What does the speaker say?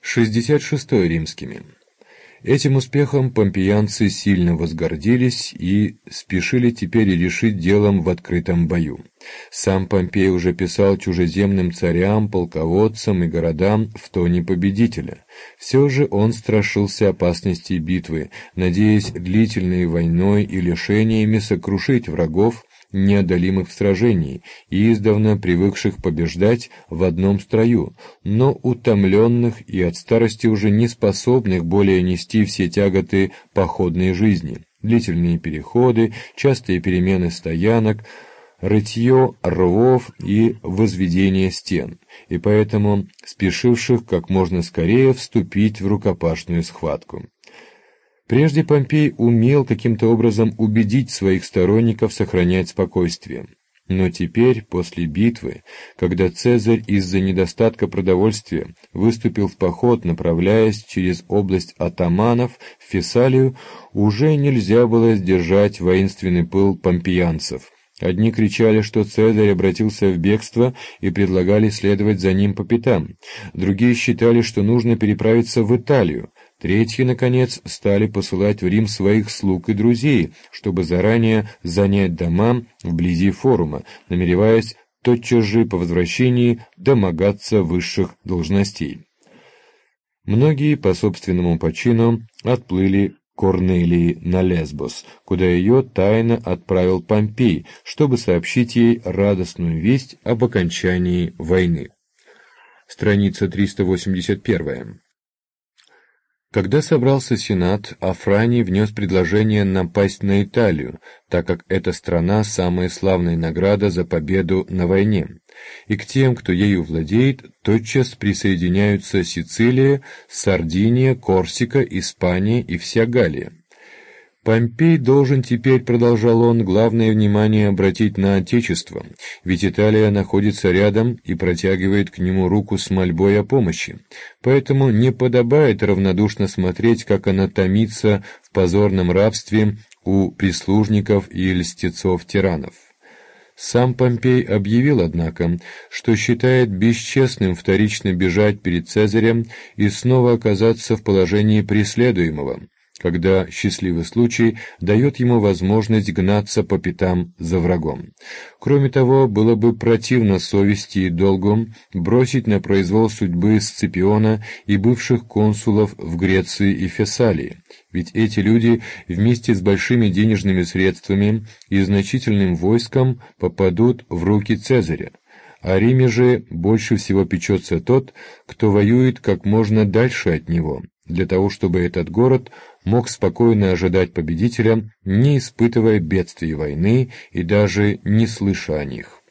66-й римскими. Этим успехом помпеянцы сильно возгордились и спешили теперь решить делом в открытом бою. Сам Помпей уже писал чужеземным царям, полководцам и городам в тоне победителя. Все же он страшился опасности битвы, надеясь длительной войной и лишениями сокрушить врагов, неодолимых в сражении, и издавна привыкших побеждать в одном строю, но утомленных и от старости уже не способных более нести все тяготы походной жизни, длительные переходы, частые перемены стоянок, рытье рвов и возведение стен, и поэтому спешивших как можно скорее вступить в рукопашную схватку. Прежде Помпей умел каким-то образом убедить своих сторонников сохранять спокойствие. Но теперь, после битвы, когда Цезарь из-за недостатка продовольствия выступил в поход, направляясь через область атаманов в Фессалию, уже нельзя было сдержать воинственный пыл помпеянцев. Одни кричали, что Цезарь обратился в бегство и предлагали следовать за ним по пятам. Другие считали, что нужно переправиться в Италию. Третьи, наконец, стали посылать в Рим своих слуг и друзей, чтобы заранее занять дома вблизи форума, намереваясь тотчас же по возвращении домогаться высших должностей. Многие по собственному почину отплыли к Корнелии на Лесбос, куда ее тайно отправил Помпей, чтобы сообщить ей радостную весть об окончании войны. Страница 381. Когда собрался Сенат, Афраний внес предложение напасть на Италию, так как эта страна – самая славная награда за победу на войне, и к тем, кто ею владеет, тотчас присоединяются Сицилия, Сардиния, Корсика, Испания и вся Галлия. Помпей должен теперь, продолжал он, главное внимание обратить на Отечество, ведь Италия находится рядом и протягивает к нему руку с мольбой о помощи, поэтому не подобает равнодушно смотреть, как она томится в позорном рабстве у прислужников и льстецов-тиранов. Сам Помпей объявил, однако, что считает бесчестным вторично бежать перед Цезарем и снова оказаться в положении преследуемого, когда счастливый случай дает ему возможность гнаться по пятам за врагом. Кроме того, было бы противно совести и долгу бросить на произвол судьбы Сципиона и бывших консулов в Греции и Фессалии, ведь эти люди вместе с большими денежными средствами и значительным войском попадут в руки Цезаря. О Риме же больше всего печется тот, кто воюет как можно дальше от него, для того, чтобы этот город мог спокойно ожидать победителя, не испытывая бедствий войны и даже не слыша о них.